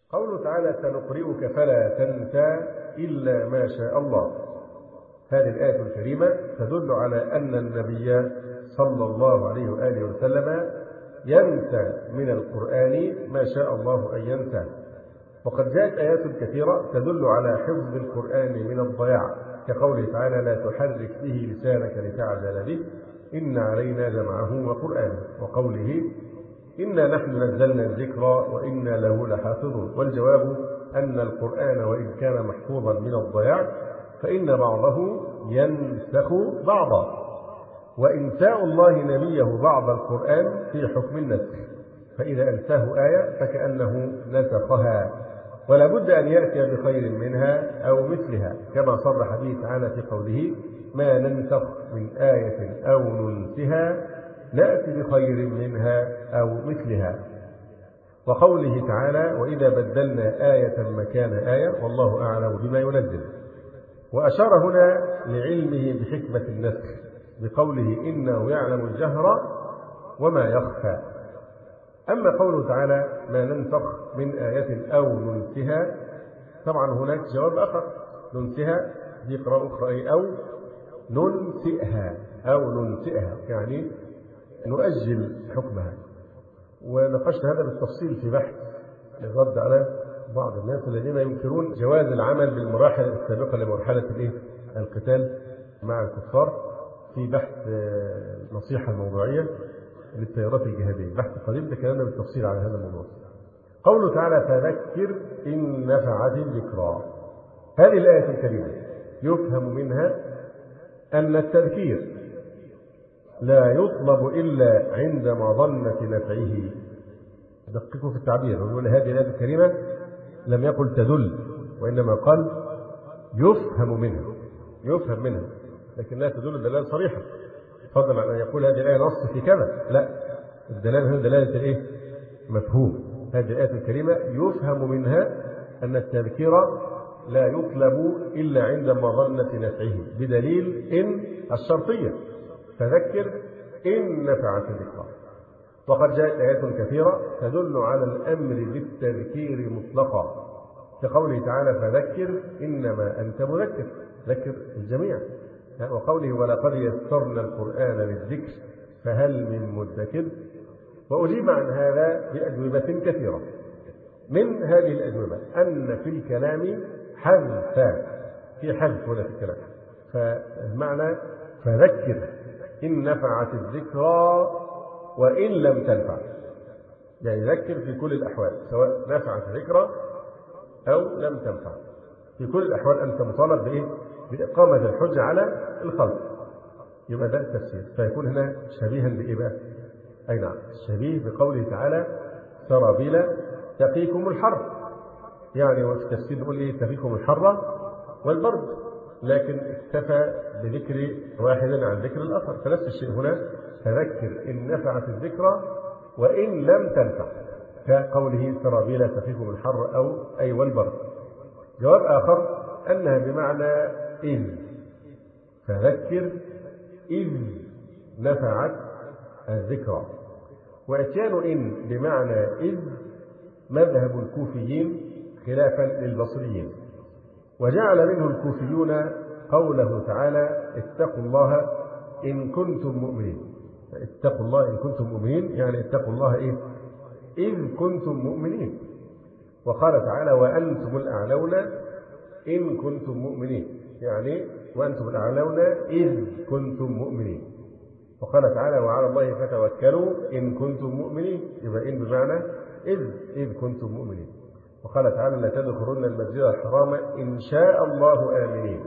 قوله تعالى سنقرئك فلا تنسى إلا ما شاء الله. هذه الآية الكريمة تدل على أن النبي صلى الله عليه وآله وسلم ينسى من القرآن ما شاء الله أن ينسى. وقد جاءت آيات كثيرة تدل على حفظ القرآن من الضياع، كقوله تعالى لا تحرك به لسانك لتعجل به إن علينا جمعه وقرآنه، وقوله إنا نحن نزلنا الذكر وإنا له لحافظون. والجواب أن القرآن وإن كان محفوظا من الضياع فإن بعضه ينسخ بعضا، وإنساء الله نبيه بعض القرآن في حكم النسخ، فإذا أنساه آية فكأنه نسخها، ولا بد أن يأتي بخير منها أو مثلها، كما صرح به تعالى في قوله ما ننسخ من آية أو ننسها نأتي بخير منها أو مثلها. وقوله تعالى وإذا بدلنا آية مكان آية والله أعلم بما ينزل. وأشار هنا لعلمه بحكمة النسخ بقوله إنه يعلم الجهر وما يخفى. أما قوله تعالى ما ننسخ من آية أو ننسها، طبعا هناك جواب آخر، ننسها دي قراءة أخرى أو ننسئها يعني نؤجل حكمها. وناقشت هذا بالتفصيل في بحث الرد على بعض الناس الذين ينكرون جواز العمل بالمراحل السابقة لمرحلة القتال مع الكفار، في بحث نصيحة موضوعية للتيارات الجهادية، بحث قريب تكلمنا بالتفصيل على هذا الموضوع. قوله تعالى فذكر إن نفعت الذكرى. هذه الآية الكريمة يفهم منها أن التذكير لا يطلب إلا عند مظنة نفعه. دققوا في التعبير، يقول هذه الآية الكريمة لم يقل تدل، وإنما قال يفهم منها، لكن لا تدل دلالة صريحة، فضلا عن أن يقول هذه الآية نص في كذا، لا، الدلالة هنا دلالة مفهوم. هذه الآية الكريمة يفهم منها أن التذكير لا يطلب إلا عند مظنة نفعه، بدليل إن الشرطية فذكر إن نفعت الذكرى. وقد جاءت آيات كثيرة تدل على الأمر بالتذكير مطلقا، كقوله تعالى فذكر إنما أنت مذكر، ذكر الجميع. وقوله ولقد يسرنا القرآن للذكر فهل من مدكر. وأجيب عن هذا بأجوبة كثيرة. من هذه الأجوبة أن في الكلام حذفا، في حذف هنا في الكلام، فالمعنى فذكر إن نفعت الذكرى وإن لم تنفع، يعني ذكر في كل الأحوال سواء نفعت الذكرى أو لم تنفع، في كل الأحوال أنت مطالب بإقامة الحجة على الخلق. يبقى ده التفسير، فيكون هنا شبيها بإيه بقى؟ أي نعم، شبيه بقوله تعالى سرابيل تقيكم الحر، يعني وفي التفسير نقول تقيكم الحر والبرد، لكن اكتفى بذكر واحدا عن ذكر الآخر، فنفس الشيء هنا فذكر إن نفعت الذكرى وإن لم تنفع، كقوله سرابيل تقيكم الحر أو أي والبرد. جواب آخر أنها بمعنى إذ، فذكر إذ نفعت الذكرى. وإتيان إن بمعنى إذ مذهب الكوفيين خلافا للبصريين، وجعل منه الكوفيون قوله تعالى اتقوا الله إن كنتم مؤمنين. اتقوا الله إن كنتم مؤمنين يعني اتقوا الله إذ كنتم مؤمنين. وقال تعالى وأنتم الأعلون إن كنتم مؤمنين، يعني وأنتم الأعلون إذ كنتم مؤمنين. وقال تعالى وعلى الله فتوكلوا إن كنتم مؤمنين، يبقى إن بمعنى إذ كنتم مؤمنين. وقال تعالى لا تدخلن المسجد الحرام إن شاء الله آمنين،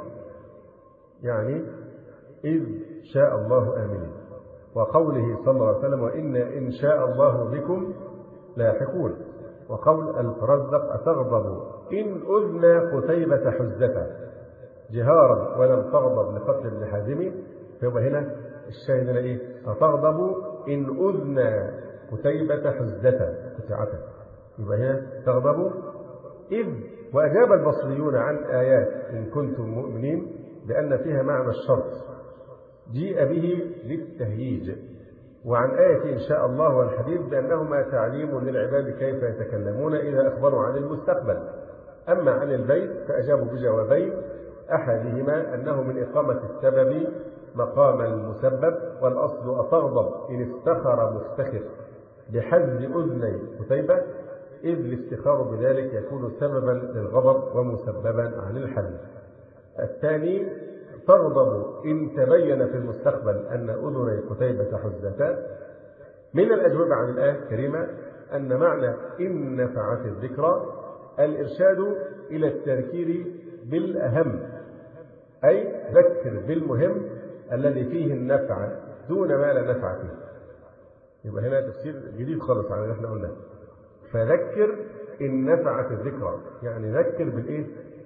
يعني إذ شاء الله آمنين. وقوله صلى الله عليه وسلم وإنا إن شاء الله بكم لاحقون. وقول الفرزدق أتغضب إن أذنى قتيبة حزته جهارا ولم تغضب لقتل ابن حازم، فيبقى هنا الشاهد هنا أتغضب إن أذنى قتيبة حزته قطعته، يبقى هنا تغضب إذ. وأجاب البصريون عن آيات إن كنتم مؤمنين بأن فيها معنى الشرط جيء به للتهييج، وعن آية إن شاء الله والحديث بأنهما تعليم للعباد كيف يتكلمون إذا أخبروا عن المستقبل. أما عن البيت فأجابوا بجوابين، أحدهما أنه من إقامة السبب مقام المسبب، والأصل أتغضب إن استخر مفتخر بحز أذني قتيبة، إذ الافتخار بذلك يكون سببا للغضب ومسببا عن الحزن. الثاني تغضب إن تبين في المستقبل أن أذني قتيبة حزتان. من الأجوبة عن الآية الكريمة أن معنى إن نفعت الذكرى الإرشاد إلى التذكير بالأهم، أي ذكر بالمهم الذي فيه النفع دون ما لا نفع فيه. يبقى هنا تفسير جديد خالص عن اللي احنا قلناه. فذكر إن نفعت الذكرى، يعني ذكر بالإيه؟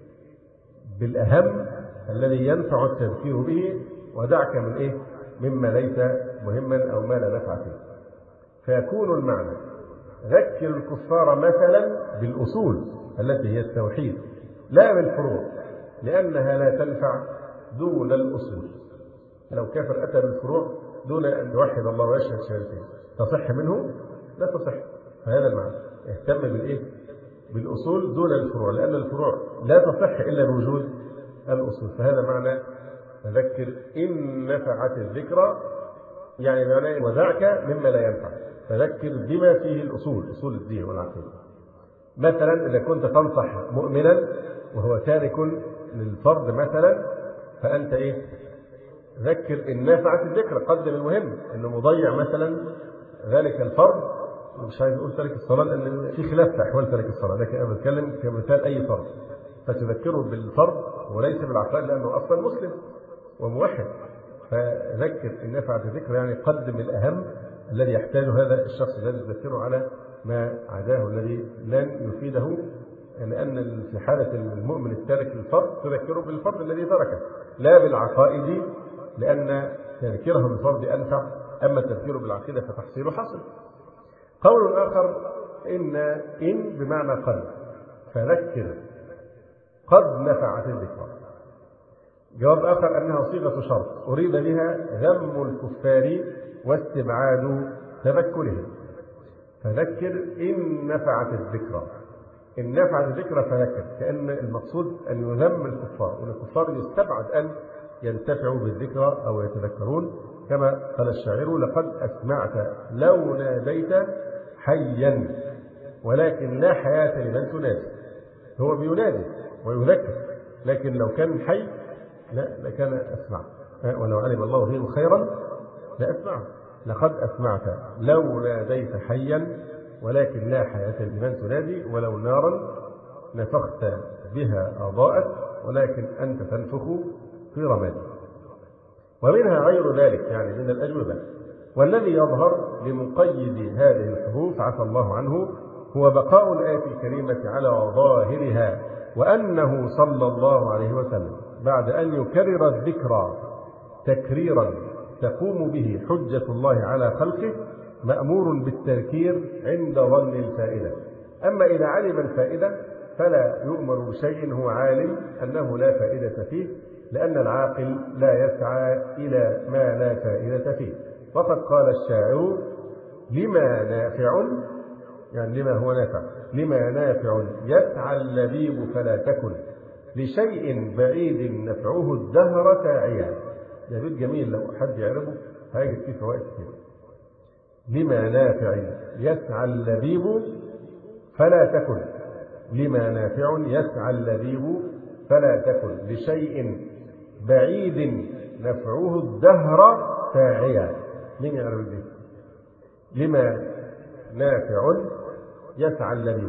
بالأهم الذي ينفع التذكير به، ودعك من إيه؟ مما ليس مهما أو ما لا نفع فيه. فيكون المعنى ذكر الكفار مثلا بالأصول التي هي التوحيد لا بالفروع، لأنها لا تنفع دون الأصول. لو كافر أتى بالفروع دون أن يوحد الله ويشهد شهادتين تصح منه؟ لا تصح. فهذا المعنى، اهتم بالإيه؟ بالأصول دون الفروع، لأن الفروع لا تصح إلا بوجود الأصول. فهذا معنى فذكر إن نفعت الذكرى، يعني معناه وذاك مما لا ينفع، فذكر بما فيه الأصول، أصول الدين والعقيدة. مثلا إذا كنت تنصح مؤمنا وهو تارك للفرض مثلا، فأنت إيه؟ ذكر إن نفعت الذكرى، قدم المهم، إنه مضيع مثلا ذلك الفرض. مش عايز أقول تارك الصلاة لأن في خلاف في أحوال تارك الصلاة، لكن أنا بتكلم كمثال أي فرض، فتذكره بالفرض وليس بالعقائد لأنه أصلا مسلم وموحد. فذكر إن نفعت الذكرى يعني قدم الأهم الذي يحتاج هذا الشخص الذي تذكره على ما عداه الذي لن يفيده، لأن في حالة المؤمن التارك للفرض تذكره بالفرض الذي تركه لا بالعقائد، لأن تذكيره بالفرض أنفع، أما التذكير بالعقيدة فتحصيله حصل. قول آخر إن بمعنى قد، فذكر قد نفعت الذكرى. جواب آخر أنها صيغة شرط أريد بها ذم الكفار واستبعاد تذكرهم. فذكر إن نفعت الذكرى، إن نفعت الذكرى فذكر، كأن المقصود أن يذم الكفار، وأن الكفار يستبعد أن ينتفعوا بالذكرى أو يتذكرون، كما قال الشاعر: لقد أسمعت لو ناديت حيا ولكن لا حياة لمن تنادي. هو بينادي ويذكر، لكن لو كان حي لا لكان أسمع، ولو علم الله فيه خيرا لأسمعه. لقد أسمعت لو ناديت حيا ولكن لا حياة لمن تنادي، ولو نارا نفخت بها أضاءت ولكن أنت تنفخ في رمادي. ومنها غير ذلك يعني من الأجوبة. والذي يظهر لمقيد هذه الحروف عفى الله عنه هو بقاء الآية الكريمة على ظاهرها، وأنه صلى الله عليه وسلم بعد أن يكرر الذكرى تكريرا تقوم به حجة الله على خلقه مأمور بالتذكير عند ظن الفائدة. أما إذا علم الفائدة فلا يؤمر بشيء هو عالم أنه لا فائدة فيه، لأن العاقل لا يسعى إلى ما لا فائدة فيه. وقد قال الشاعر: لما نافع، يعني لما هو نافع، لما نافع يسعى اللبيب فلا تكن لشيء بعيد نفعه الدهر ساعيا. ده بيت جميل لو حد يعرفه هيجد فيه فوائد كثيرة. لما نافع يسعى اللبيب فلا تكن، لما نافع يسعى اللبيب فلا تكن لشيء بعيد نفعه الدهر ساعيا. مين يعرف البيت؟ لما نافع يسعى اللبيب،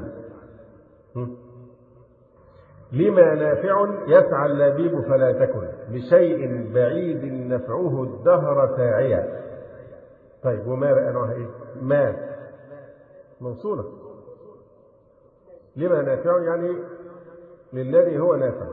لما نافع يسعى اللبيب فلا تكن لشيء بعيد نفعه الدهر ساعيا. طيب وما بقى نوعها ايه؟ ما موصولة. لما نافع يعني للذي هو نافع.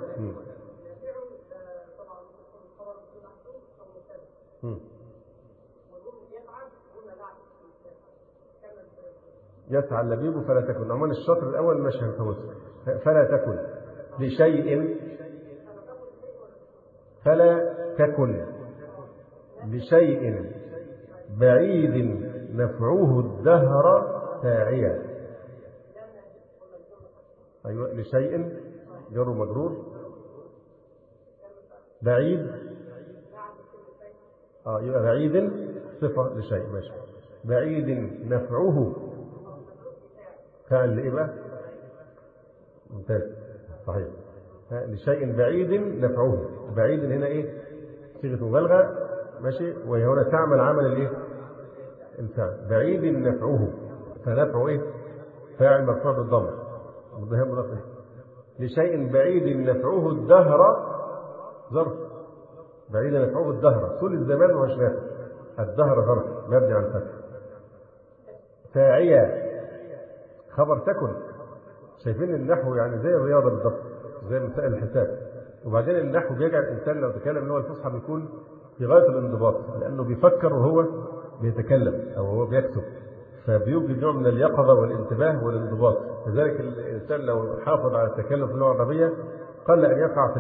يسعى اللبيب فلا تكن، عموما الشطر الأول مش هنفوته. فلا تكن لشيء، فلا تكن لشيء بعيد نفعه الدهر ساعيا. أيوة، لشيء جر مجرور بعيد. يبقى بعيد صفة لشيء، ماشي. بعيد نفعه فعل لإيه بقى؟ ممتاز، صحيح. لشيء بعيد نفعه. بعيد هنا إيه؟ صيغة مبالغة، ماشي. وهي هنا تعمل عمل الإيه؟ الفعل. بعيد نفعه، فنفعه إيه؟ فاعل مرفوع بالضم، مضاف إليه. لشيء بعيد نفعه الدهر ظرف. بعيد نفعه الدهر، طول الزمان مش نافع. الدهر ظرف مبني على الفتح. ساعية خبر تكن. شايفين النحو يعني زي الرياضة بالضبط، زي مسائل الحساب. وبعدين النحو بيجعل الإنسان لو تكلم إن هو الفصحى بيكون في غاية الانضباط، لأنه بيفكر وهو بيتكلم أو هو بيكتب، فبيوجد نوع من اليقظة والانتباه والانضباط. لذلك الإنسان لو حافظ على التكلم في اللغة العربية قل أن يقع في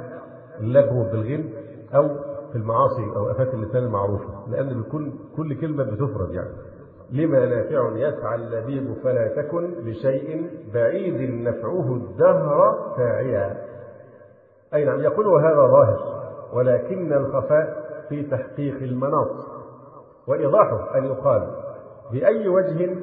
اللغو بالغين أو في المعاصي أو آفات اللسان المعروفة، لأن بيكون كل كلمة بتفرد يعني. لما نافع يسعى اللبيب فلا تكن لشيء بعيد نفعه الدهر ساعيا. أي نعم، يقول وهذا ظاهر، ولكن الخفاء في تحقيق المناط. وإيضاحه أن يقال بأي وجه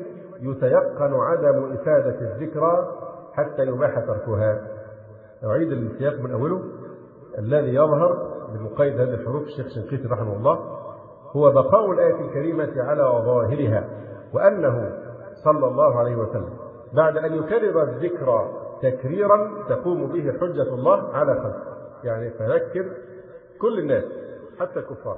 يتيقن عدم إفادة الذكرى حتى يباح تركها. أعيد السياق من أوله. الذي يظهر بمقيد هذه الحروف الشيخ شنقيطي رحمه الله هو بقاء الآية الكريمة على ظاهرها، وأنه صلى الله عليه وسلم بعد أن يكرر الذكر تكريرا تقوم به حجة الله على خلقه. يعني فذكر كل الناس حتى الكفار،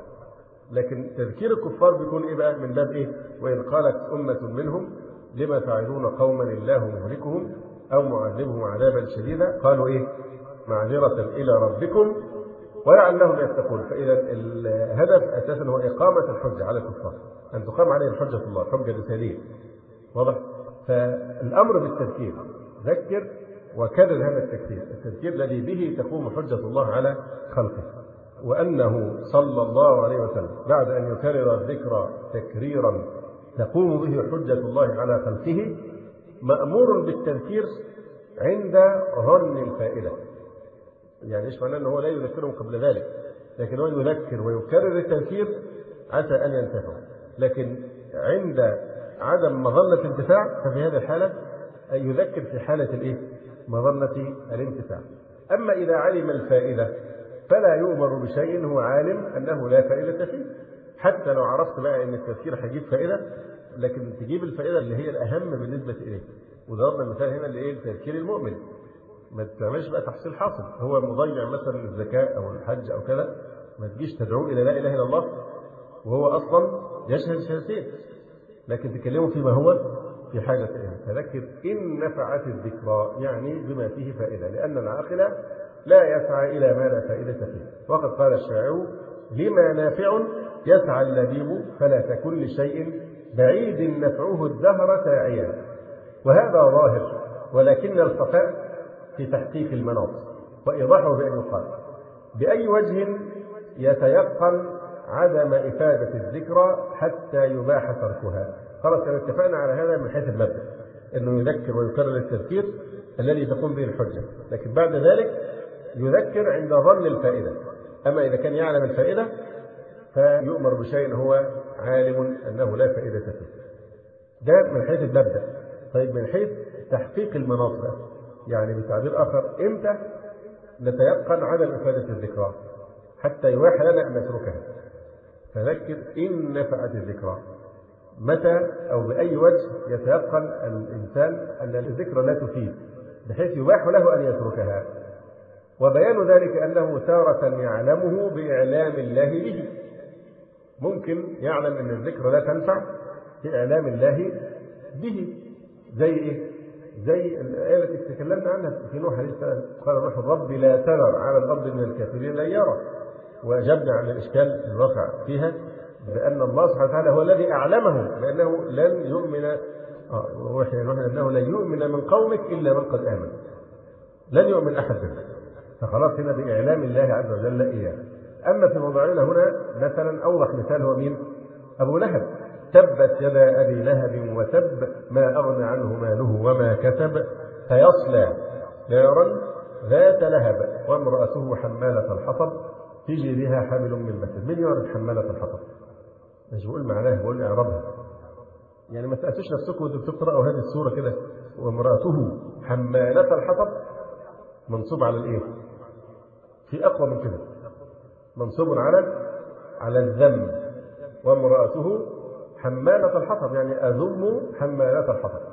لكن تذكير الكفار بيكون إيه بقى؟ من باب إيه؟ وإن قالت أمة منهم لما تعظون قوما الله مهلكهم أو معذبهم عذابا شديدا قالوا إيه؟ معذرة إلى ربكم ولعلهم يتقون. فإذا الهدف أساسا هو إقامة الحجة على الكفار، أن تقام عليهم حجة الله، حجة رسالية، واضح؟ فالأمر بالتذكير، ذكر وكرر هذا التذكير الذي به تقوم حجة الله على خلقه. وأنه صلى الله عليه وسلم بعد أن يكرر الذكر تكريرا تقوم به حجة الله على خلقه مأمور بالتذكير عند ظن الفائدة. يعني ايش معناه؟ انه هو لا يذكرهم قبل ذلك، لكن هو يذكر ويكرر التذكير عسى ان ينتفعوا. لكن عند عدم مظنة الانتفاع ففي هذه الحالة يذكر في حالة الايه؟ مظنة الانتفاع. اما اذا علم الفائدة فلا يؤمر بشيء هو عالم انه لا فائدة فيه، حتى لو عرفت بقى ان التذكير هيجيب فائدة، لكن تجيب الفائدة اللي هي الاهم بالنسبة اليه. وضربنا المثال هنا اللي ايه؟ تذكير المؤمن. ما تعملش بقى تحصيل حاصل، هو مضيع مثلا الزكاة أو الحج أو كذا، ما تجيش تدعوه إلى لا إله إلا الله وهو أصلا يشهد شهادتين، لكن تكلمه فيما هو في حاجة إليه. فذكر إن نفعت الذكرى، يعني بما فيه فائدة، لأن العاقل لا يسعى إلى ما لا فائدة فيه. وقد قال الشاعر لما نافع يسعى اللبيب فلا تكن لشيء بعيد نفعه الدهر ساعيا. وهذا ظاهر، ولكن الخفاء في تحقيق المناط. وإيضاحه بأن يقال بأي وجه يتيقن عدم إفادة الذكرى حتى يباح تركها. خلاص اتفقنا على هذا من حيث المبدأ، أنه يذكر ويكرر التذكير الذي تقوم به الحجة، لكن بعد ذلك يذكر عند ظن الفائدة. أما إذا كان يعلم الفائدة فيؤمر بشيء هو عالم أنه لا فائدة فيه. ده من حيث المبدأ. طيب من حيث تحقيق المناط، يعني بتعبير آخر، إمتى نتيقن عدم إفادة الذكرى حتى يباح لنا أن نتركها؟ فذكر إن نفعت الذكرى. متى أو بأي وجه يتيقن الإنسان أن الذكرى لا تفيد بحيث يباح له أن يتركها؟ وبيان ذلك أنه تارة يعلمه بإعلام الله به. ممكن يعلم أن الذكرى لا تنفع بإعلام الله به. زي إيه؟ زي الآية التي تكلمنا عنها في نوح عليه السلام، قال نوح رب لا تذر على الأرض من الكافرين ديارا. وأجبنا عن الإشكال الرافع فيها بأن الله سبحانه وتعالى هو الذي أعلمه بأنه لن يؤمن أنه لن يؤمن من قومك إلا من قد آمن. لن يؤمن أحد منهم، فخلاص هنا بإعلام الله عز وجل إياه. أما في موضوعنا هنا مثلا أوضح مثال هو مين؟ أبو لهب تبت يدا أبي لهب وتب ما أغنى عنه ماله وما كسب سيصلى نارا ذات لهب وامرأته حمالة الحطب في جيدها حبل من مسد. من يعرف حمالة الحطب؟ مش بقول معناها، بقول إعرابها. يعني ما تأسوش نفسكم وانتم بتقرأوا هذه السورة كده وامرأته حمالة الحطب منصوب على الإيه؟ في أقوى من كده، منصوب على الذم. وامرأته حمالة الحطب يعني أذم حمالة الحطب،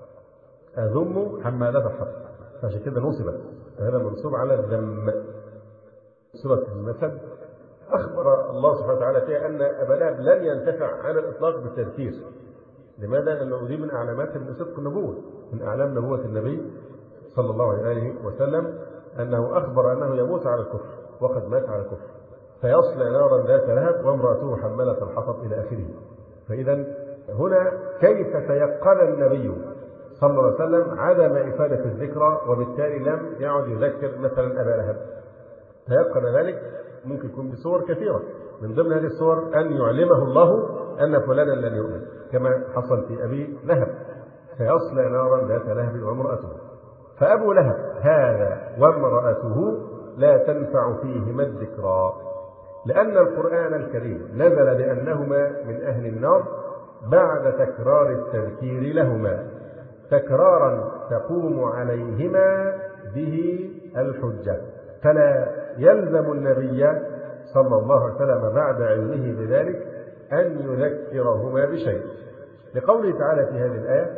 أذم حمالة الحطب، فعشان كده نصبت، فهذا منصوب على الذم. سورة المسد أخبر الله سبحانه وتعالى فيها أن أبا لهب لن ينتفع على الإطلاق بالتذكير. لماذا؟ لأنه دي من علامات صدق النبوة، من أعلام نبوة النبي صلى الله عليه وسلم أنه أخبر أنه يموت على الكفر وقد مات على الكفر. فيصلى نارا ذات لهب وامرأته حمالة الحطب إلى آخره. فإذا هنا كيف تيقن النبي صلى الله عليه وسلم عدم إفادة الذكرى وبالتالي لم يعد يذكر مثلا أبا لهب؟ تيقن ذلك ممكن يكون بصور كثيرة، من ضمن هذه الصور أن يعلمه الله أن فلانا لن يؤمن كما حصل في أبي لهب، فيصلى نارا ذات لهب وامرأته. فأبو لهب هذا وامرأته لا تنفع فيهما الذكرى، لأن القرآن الكريم نزل بأنهما من أهل النار بعد تكرار التذكير لهما، تكرارا تقوم عليهما به الحجة. فلا يلزم النبي صلى الله عليه وسلم بعد علمه بذلك أن يذكرهما بشيء، لقوله تعالى في هذه الآية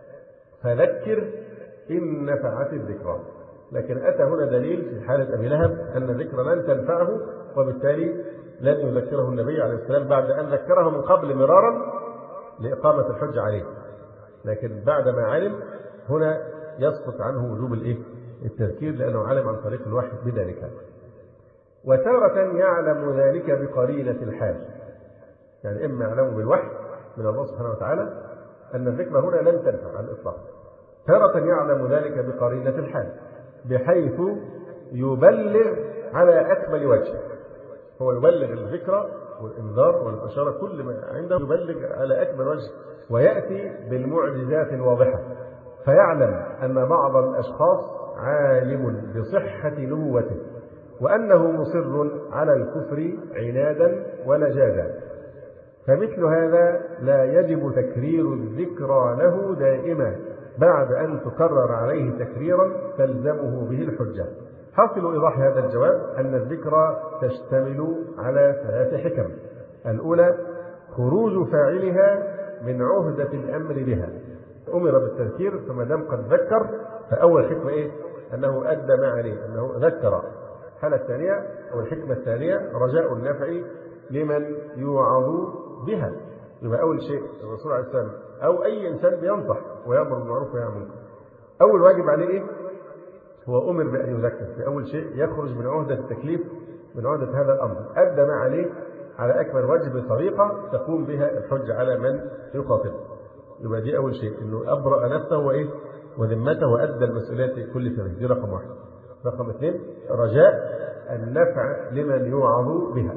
فذكر إن نفعت الذكرى. لكن أتى هنا دليل في حالة أبي لهب أن الذكرى لن تنفعه، وبالتالي لن يذكره النبي عليه السلام بعد أن ذكره من قبل مرارا لإقامة الحجة عليه. لكن بعد ما علم هنا يسقط عنه وجوب التذكير، لأنه علم عن طريق الوحي بذلك. وتارة يعلم ذلك بقرينة الحال، يعني إما يعلم بالوحي من الله سبحانه وتعالى أن الذكرى هنا لن تنفع على الإطلاق، تارة يعلم ذلك بقرينة الحال بحيث يبلغ على أكمل وجه. هو يبلغ الذكرى والإنذار والإشارة كل ما عنده يبلغ على أكمل وجه، ويأتي بالمعجزات الواضحة، فيعلم أن بعض الأشخاص عالم بصحة نبوته وأنه مصر على الكفر عنادا ولجادا، فمثل هذا لا يجب تكرير الذكرى له دائما بعد أن تكرر عليه تكريرا تلزمه به الحجة. حاصل إيضاح هذا الجواب أن الذكرى تشتمل على 3 حكم. الأولى خروج فاعلها من عهدة الأمر بها، أمر بالتذكير فما دام قد ذكر فأول حكمة أنه أدى ما عليه، أنه ذكر. الحالة الثانية أو الحكمة الثانية رجاء النفع لمن يوعظ بها. يبقى أول شيء الرسول عليه السلام أو أي إنسان بينصح ويأمر بالمعروف وينهى عن المنكر، أول واجب عليه هو أمر بأن يذكر. في أول شيء يخرج من عهدة التكليف، من عهدة هذا الأمر، أدى ما عليه على أكمل وجه بطريقة تقوم بها الحجة على من يخاطبه. يبقى دي أول شيء، إنه أبرأ نفسه وذمته وأدى المسؤوليات كل سنة. دي رقم 1. رقم 2 رجاء النفع لمن يوعظ بها،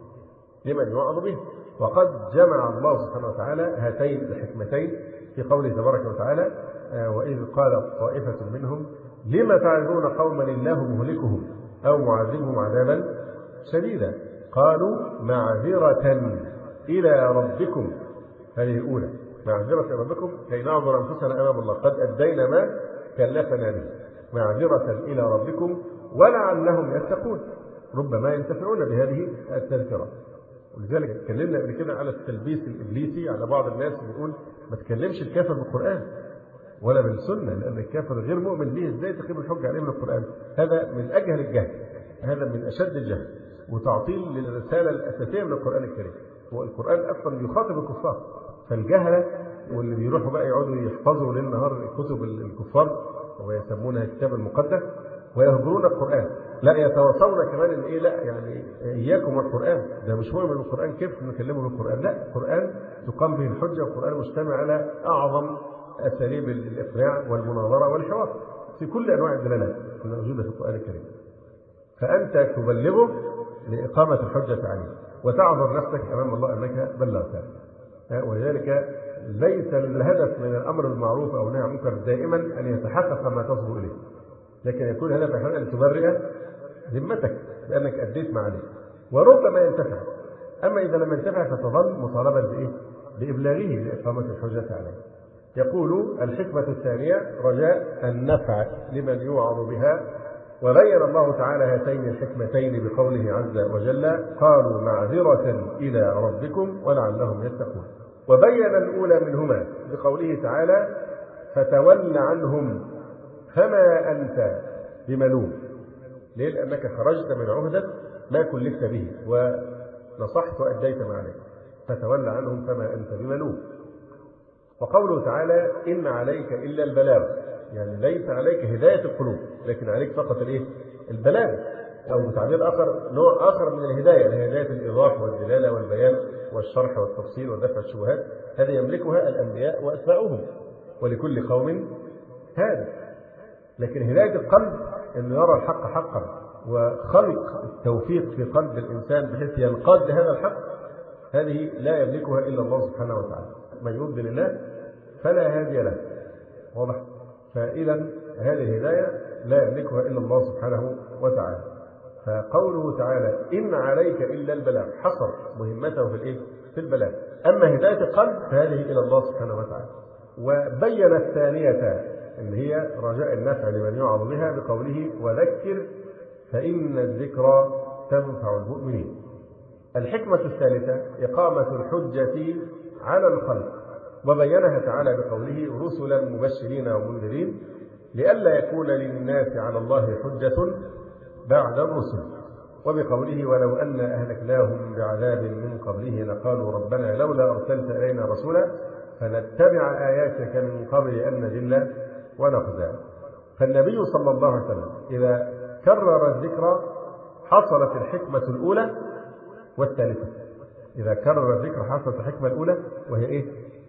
لمن يوعظ به. وقد جمع الله سبحانه وتعالى هاتين الحكمتين في قوله تبارك وتعالى وإذ قال طائفة منهم لما تعظون قوما الله مهلكهم أو معذبهم عذابا شديدا قالوا معذرة إلى ربكم. هذه الأولى، معذرة إلى ربكم كي نعذر أنفسنا أمام الله، قد أدينا ما كلفنا به، معذرة إلى ربكم ولعلهم يتقون، ربما ينتفعون بهذه التذكرة. ولذلك اتكلمنا قبل كده على التلبيس الإبليسي على بعض الناس، بيقول ما تكلمش الكافر بالقرآن ولا بالسنة، لأن الكافر غير مؤمن به، ازاي تقيم الحجة عليه من القرآن؟ هذا من أجهل الجهل، هذا من أشد الجهل وتعطيل للرسالة الأساسية من القرآن الكريم. هو القرآن أصلا يخاطب الكفار، فالجهلة واللي بيروحوا بقى يقعدوا يحفظوا ليل نهار كتب الكفار ويسمونها الكتاب المقدس ويهجرون القرآن، لا يتواصون كمان لا يعني إياكم والقرآن، ده مش مهم القرآن كيف نكلمه بالقرآن، لا، القرآن تقام به الحجة، والقرآن مجتمع على أعظم أساليب الإقناع والمناظرة والحوار في كل أنواع الدلالات الموجودة في القرآن الكريم، فأنت تبلغه لإقامة الحجة عليه. وتعذر نفسك أمام الله أنك بلغتها. ولذلك ليس الهدف من الأمر بالمعروف أو النهي عن المنكر دائما أن يتحقق ما تصبو إليه، لكن يكون هدف أحيانا أن تبرئ ذمتك بأنك أديت ما عليك، وربما ينتفع. أما إذا لم ينتفع فتظل مطالبا بإيه؟ بإبلاغه لإقامة الحجة عليه. يقول الحكمة الثانية رجاء النفع لمن يوعظ بها. وبين الله تعالى هاتين الحكمتين بقوله عز وجل: قالوا معذرة إلى ربكم ولعلهم يتقون. وبين الأولى منهما بقوله تعالى: فتول عنهم فما أنت بملوم. ليه؟ لأنك خرجت من عهدة ما كلفت به ونصحت وأديت ما عليك، فتول عنهم فما أنت بملوم. وقوله تعالى: إن عليك إلا البلاغ، يعني ليس عليك هداية القلوب، لكن عليك فقط البلاغ، أو بتعبير آخر نوع آخر من الهداية، اللي هي هداية الإيضاح والدلالة والبيان والشرح والتفصيل ودفع الشبهات. هذه يملكها الأنبياء وأتباعهم، ولكل قوم هاد. لكن هداية القلب أنه يرى الحق حقا، وخلق التوفيق في قلب الإنسان بحيث ينقاد هذا الحق، هذه لا يملكها إلا الله سبحانه وتعالى. من يضلل الله فلا هادي له. واضح؟ فإذا هذه الهداية لا يملكها إلا الله سبحانه وتعالى. فقوله تعالى: إن عليك إلا البلاغ، حصر مهمته في البلاغ. أما هداية القلب فهذه إلى الله سبحانه وتعالى. وبين الثانية اللي هي رجاء النفع لمن يوعظ بها بقوله: وذكر فإن الذكرى تنفع المؤمنين. الحكمة الثالثة إقامة الحجة على الخلق، وبينها تعالى بقوله: رسلا مبشرين ومنذرين لئلا يكون للناس على الله حجة بعد الرسل. وبقوله: ولو أن أهلكناهم بعذاب من قبله لقالوا ربنا لولا أرسلت إلينا رسولا فنتبع آياتك من قبل أن نذل ونخزى. فالنبي صلى الله عليه وسلم إذا كرر الذكر حصلت الحكمة الأولى والثالثة. إذا كرر الذكر حصلت الحكمة الأولى، وهي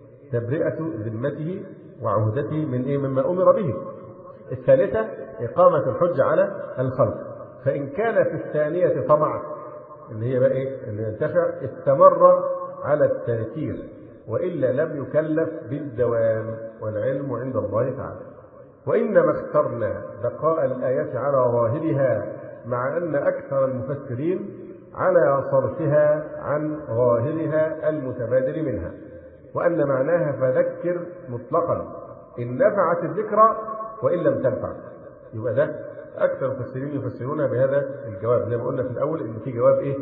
تبرئة ذمته وعهدته من مما أمر به. الثالثة إقامة الحجة على الخلق. فإن كان في الثانية طمع، اللي هي اللي ينتفع، استمر على التذكير، وإلا لم يكلف بالدوام، والعلم عند الله تعالى. وإنما اخترنا بقاء الآيات على ظاهرها، مع أن أكثر المفسرين على صرفها عن ظاهرها المتبادر منها، وأن معناها فذكر مطلقا إن نفعت الذكرى وإن لم تنفع. يبقى ده أكثر المفسرين يفسرونها بهذا الجواب، زي ما قلنا في الأول إن في جواب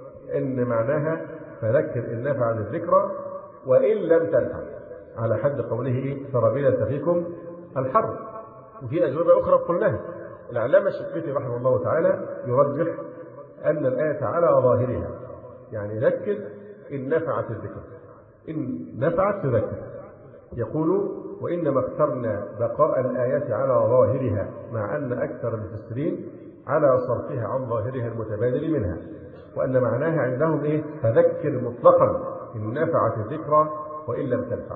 إن معناها فذكر إن نفعت الذكرى وإن لم تنفع، على حد قوله ترى فيكم الحرب. وفي أجوبة أخرى قلناها. العلامة الشنقيطي رحمه الله تعالى يرجح أن الآية على ظاهرها، يعني ذكر إن نفعت الذكر، إن نفعت تذكر. يقول: وإنما اخترنا بقاء الآيات على ظاهرها، مع أن أكثر المفسرين على صرفها عن ظاهرها المتبادل منها، وأن معناها عندهم فذكر مطلقا إن نفعت الذكرى وإن لم تنفع.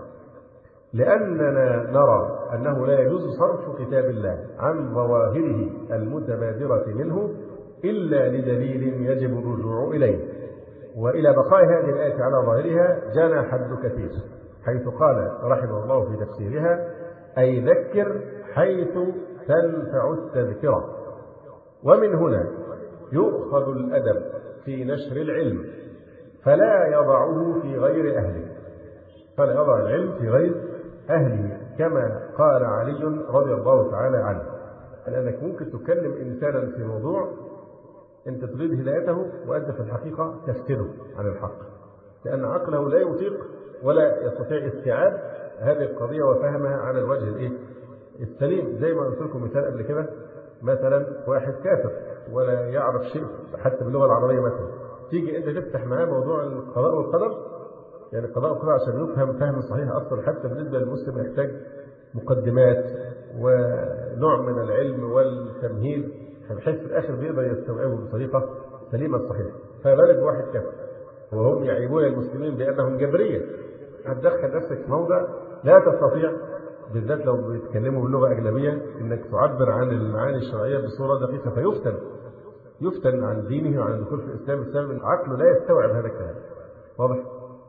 لأننا نرى أنه لا يجوز صرف كتاب الله عن ظواهره المتبادرة منه إلا لدليل يجب الرجوع إليه. وإلى بقاء هذه الآية على ظاهرها جنى حد كثير، حيث قال رحمه الله في تفسيرها: أي ذكر حيث تنفع التذكرة. ومن هنا يؤخذ الأدب في نشر العلم، فلا يضعه في غير أهله، فلا يضع العلم في غير أهله، كما قال علي رضي الله تعالى عنه: لأنك ممكن تكلم إنسانا في موضوع أنت تريد هدايته، وأنت في الحقيقة تفتنه عن الحق، لأن عقله لا يطيق ولا يستطيع استيعاب هذه القضية وفهمها على الوجه السليم. زي ما قلت لكم مثال قبل كده، مثلا واحد كافر ولا يعرف شيء حتى باللغة العربية، مثلا تيجي أنت تفتح معاه موضوع القضاء والقدر، يعني القضاء والقدر عشان يفهم فهم صحيح أصلا حتى بالنسبة للمسلم يحتاج مقدمات ونوع من العلم والتمهيد، بحيث في الآخر بيقدر يستوعبه بطريقة سليمة صحيحة. فبالك واحد كافر وهم يعيبون المسلمين بأنهم جبرية، هتدخل نفسك في موضع لا تستطيع، بالذات لو بيتكلموا باللغة أجنبية، إنك تعبر عن المعاني الشرعية بصورة دقيقة فيفتن. يفتن عن دينه وعن الدخول في الإسلام بسبب العقل لا يستوعب هذا الكلام. واضح؟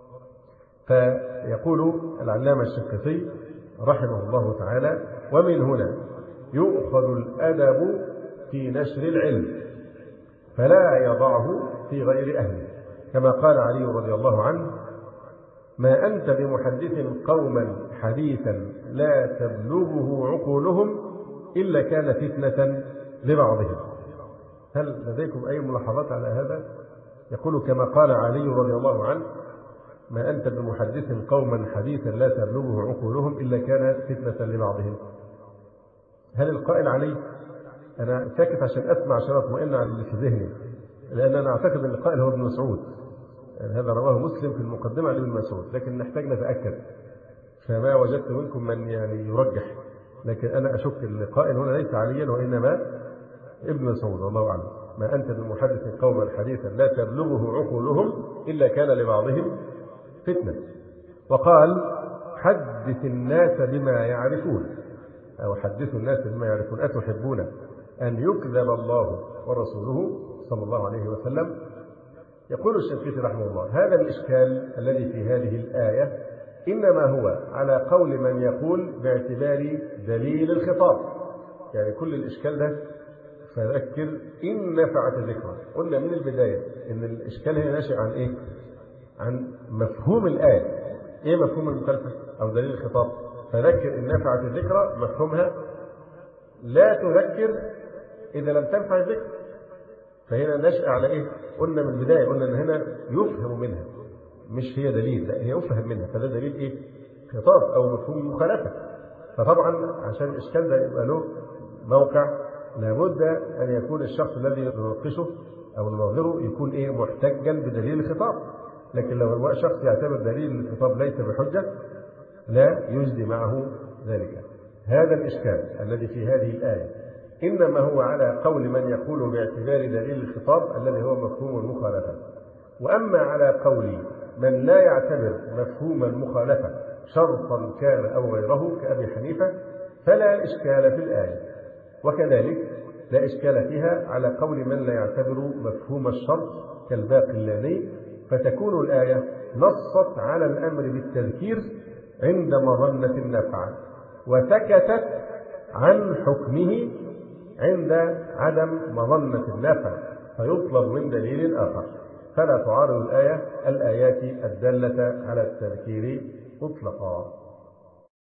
فيقول العلامة الشنقيطي رحمه الله تعالى: ومن هنا يؤخذ الأدب في نشر العلم فلا يضعه في غير أهله، كما قال علي رضي الله عنه: ما أنت بمحدث قوما حديثا لا تبلغه عقولهم إلا كان فتنة لبعضهم. هل لديكم أي ملاحظات على هذا؟ يقول كما قال علي رضي الله عنه: ما أنت بمحدث قوما حديثا لا تبلغه عقولهم إلا كان فتنة لبعضهم. هل القائل علي؟ أنا ساكت عشان أسمع، عشان أطمئن على اللي في ذهني، لأن أنا أعتقد أن القائل هو ابن مسعود. يعني هذا رواه مسلم في المقدمة عن ابن مسعود، لكن نحتاج نتأكد، فما وجدت منكم من يعني يرجح، لكن أنا أشك القائل هنا ليس عليا وإنما ابن مسعود، الله أعلم. ما أنت بمحدث قوما حديثا لا تبلغه عقولهم إلا كان لبعضهم فتنة. وقال: حدث الناس بما يعرفون، أو حدثوا الناس بما يعرفون، أتحبون أن يكذب الله ورسوله صلى الله عليه وسلم. يقول الشنقيطي رحمه الله: هذا الإشكال الذي في هذه الآية إنما هو على قول من يقول باعتبار دليل الخطاب. يعني كل الإشكال ده فذكر إن نفعت ذكرى. قلنا من البداية إن الإشكال هي ناشئ عن إيه؟ عن مفهوم الآية. إيه مفهوم المخالفة أو دليل الخطاب؟ فذكر إن نفعت الذكرى، مفهومها لا تذكر إذا لم تنفع الذكر. فهنا نشأ على إيه؟ قلنا من البداية، قلنا إن هنا يفهم منها، مش هي دليل، لا هي يفهم منها، فده دليل إيه؟ خطاب أو مفهوم مخالفة. فطبعا عشان الإشكال ده يبقى له موقع لابد أن يكون الشخص الذي يناقشه أو يناظره يكون إيه؟ محتجا بدليل الخطاب. لكن لو هو شخص يعتبر دليل الخطاب ليس بحجة لا يجدي معه ذلك. هذا الإشكال الذي في هذه الآية إنما هو على قول من يقول باعتبار دليل الخطاب الذي هو مفهوم المخالفة. وأما على قول من لا يعتبر مفهوم المخالفة شرطا كان أو غيره كأبي حنيفة فلا إشكال في الآية، وكذلك لا إشكال فيها على قول من لا يعتبر مفهوم الشرط كالباقلاني، فتكون الآية نصت على الأمر بالتذكير عند مظنة النفع، وسكتت عن حكمه عند عدم مظنة النفع، فيطلب من دليل آخر، فلا تعارض الآيات الدالة على التذكير مطلقا.